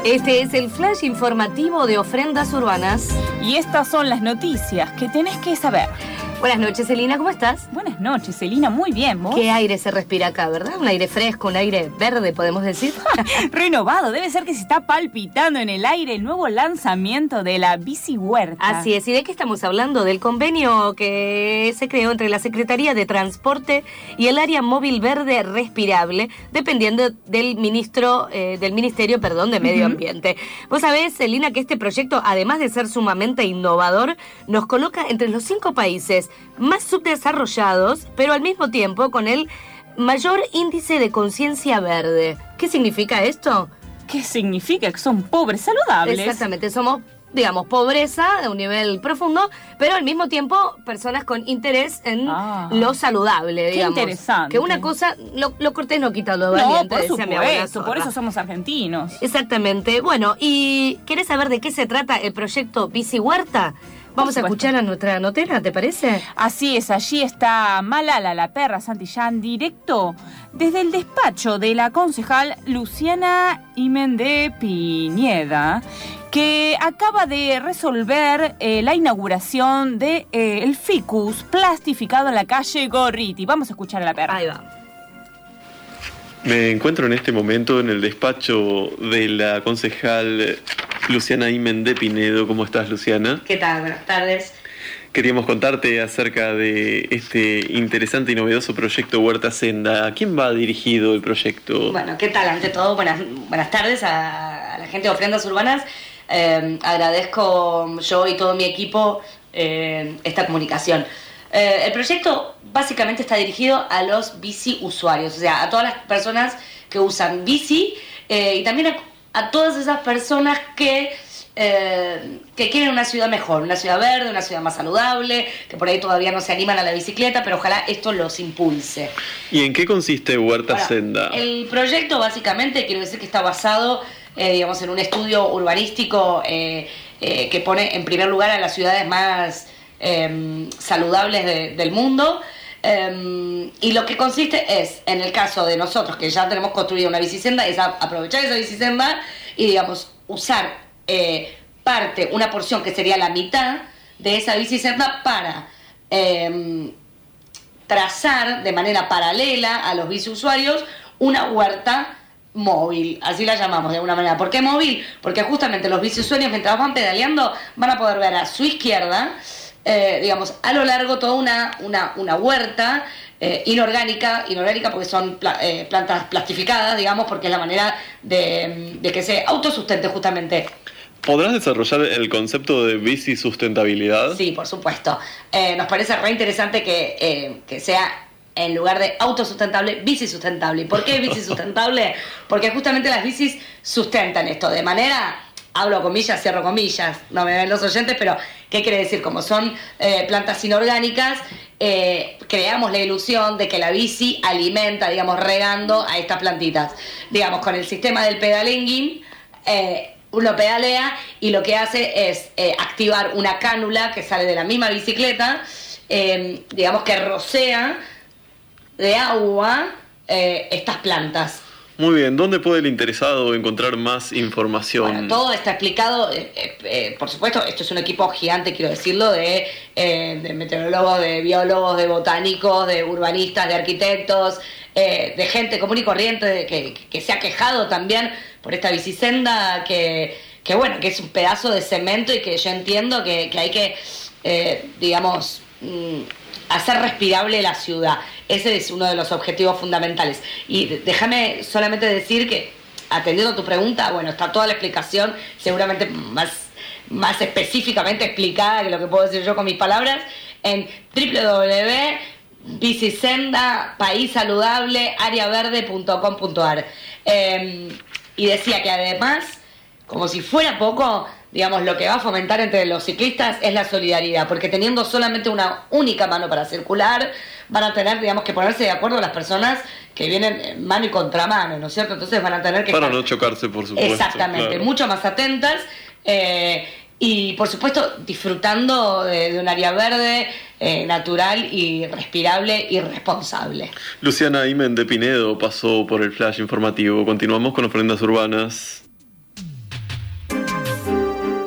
Este es el flash informativo de Ofrendas Urbanas. Y estas son las noticias que tenés que saber. Buenas noches, Celina, ¿cómo estás? Buenas noches, Celina, muy bien, ¿vos? ¿Qué aire se respira acá, verdad? Un aire fresco, un aire verde, podemos decir. Renovado, debe ser que se está palpitando en el aire el nuevo lanzamiento de la Bici Huerta. Así es, ¿y de qué estamos hablando? Del convenio que se creó entre la Secretaría de Transporte y el Área Móvil Verde Respirable, dependiendo del Ministerio de Medio Ambiente. Vos sabés, Celina, que este proyecto, además de ser sumamente innovador, nos coloca entre los 5 países más subdesarrollados, pero al mismo tiempo con el mayor índice de conciencia verde. ¿Qué significa esto? ¿Qué significa? Que son pobres saludables. Exactamente, somos, digamos, pobreza de un nivel profundo, pero al mismo tiempo personas con interés en lo saludable, digamos. Qué interesante. Que una cosa, lo cortés no quita lo valiente, por decía mi abuela supuesto, por eso somos argentinos. Exactamente. Bueno, ¿y querés saber de qué se trata el proyecto Bici Huerta? Vamos a escuchar a nuestra notera, ¿te parece? Así es, allí está Malala, la perra Santillán, directo desde el despacho de la concejal Luciana Imende Pineda, que acaba de resolver la inauguración de el ficus plastificado en la calle Gorriti. Vamos a escuchar a la perra. Ahí va. Me encuentro en este momento en el despacho de la concejal Luciana Imende Pinedo. ¿Cómo estás, Luciana? ¿Qué tal? Buenas tardes. Queríamos contarte acerca de este interesante y novedoso proyecto Huerta Senda. ¿A quién va dirigido el proyecto? Bueno, ¿qué tal? Ante todo, buenas tardes a la gente de Ofrendas Urbanas. Agradezco yo y todo mi equipo esta comunicación. El proyecto básicamente está dirigido a los bici usuarios, o sea, a todas las personas que usan bici y también a todas esas personas que quieren una ciudad mejor, una ciudad verde, una ciudad más saludable, que por ahí todavía no se animan a la bicicleta, pero ojalá esto los impulse. ¿Y en qué consiste Huerta Senda? El proyecto básicamente, quiero decir que está basado digamos, en un estudio urbanístico que pone en primer lugar a las ciudades más saludables del mundo, y lo que consiste es, en el caso de nosotros que ya tenemos construida una bicisenda, es aprovechar esa bicisenda y, digamos, usar una porción que sería la mitad de esa bicisenda para trazar de manera paralela a los biciusuarios una huerta móvil, así la llamamos de alguna manera. ¿Por qué móvil? Porque justamente los biciusuarios, mientras van pedaleando, van a poder ver a su izquierda, digamos, a lo largo toda una huerta inorgánica porque son plantas plastificadas, digamos, porque es la manera de que se autosustente justamente. ¿Podrás desarrollar el concepto de bici sustentabilidad? Sí, por supuesto. Nos parece re interesante que sea, en lugar de autosustentable, bici sustentable. ¿Y por qué bici sustentable? Porque justamente las bicis sustentan esto de manera, hablo comillas, cierro comillas, no me ven los oyentes, pero ¿qué quiere decir? Como son plantas inorgánicas, creamos la ilusión de que la bici alimenta, digamos, regando a estas plantitas. Digamos, con el sistema del pedalenguing, uno pedalea y lo que hace es activar una cánula que sale de la misma bicicleta, digamos que rocea de agua estas plantas. Muy bien, ¿dónde puede el interesado encontrar más información? Bueno, todo está explicado, por supuesto, esto es un equipo gigante, quiero decirlo, de meteorólogos, de biólogos, de botánicos, de urbanistas, de arquitectos, de gente común y corriente que se ha quejado también por esta bicisenda que bueno, que es un pedazo de cemento y que yo entiendo que hay que, digamos, hacer respirable la ciudad. Ese es uno de los objetivos fundamentales. Y déjame solamente decir que, atendiendo a tu pregunta, bueno, está toda la explicación, seguramente más específicamente explicada que lo que puedo decir yo con mis palabras, en www.bicisendapaísaludableareaverde.com.ar. Y decía que además, como si fuera poco, digamos, lo que va a fomentar entre los ciclistas es la solidaridad, porque teniendo solamente una única mano para circular, van a tener, digamos, que ponerse de acuerdo las personas que vienen mano y contramano, ¿no es cierto? Entonces van a tener que... Para no chocarse, por supuesto. Exactamente, claro. Mucho más atentas y, por supuesto, disfrutando de un área verde, natural y respirable y responsable. Luciana Imende Pinedo pasó por el flash informativo. Continuamos con Ofrendas Urbanas.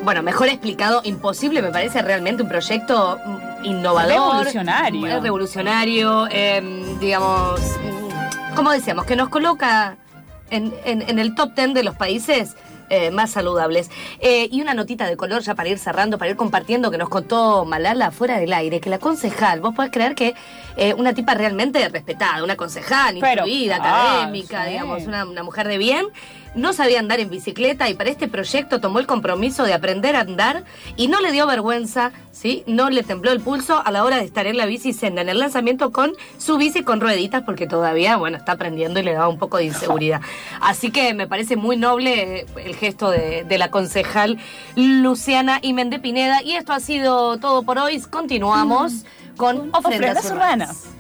bueno, mejor explicado, imposible, me parece realmente un proyecto innovador. Revolucionario, digamos, como decíamos, que nos coloca en el top 10 de los países más saludables. Y una notita de color ya para ir cerrando, para ir compartiendo, que nos contó Malala fuera del aire, que la concejal, vos podés creer que una tipa realmente respetada, una concejal, instruida, académica, sí, digamos, una mujer de bien, no sabía andar en bicicleta y para este proyecto tomó el compromiso de aprender a andar y no le dio vergüenza, ¿sí? No le tembló el pulso a la hora de estar en la bicisenda, en el lanzamiento con su bici con rueditas, porque todavía, bueno, está aprendiendo y le da un poco de inseguridad. Así que me parece muy noble el gesto de la concejal Luciana Imende Pineda. Y esto ha sido todo por hoy. Continuamos con Ofrendas Urbanas.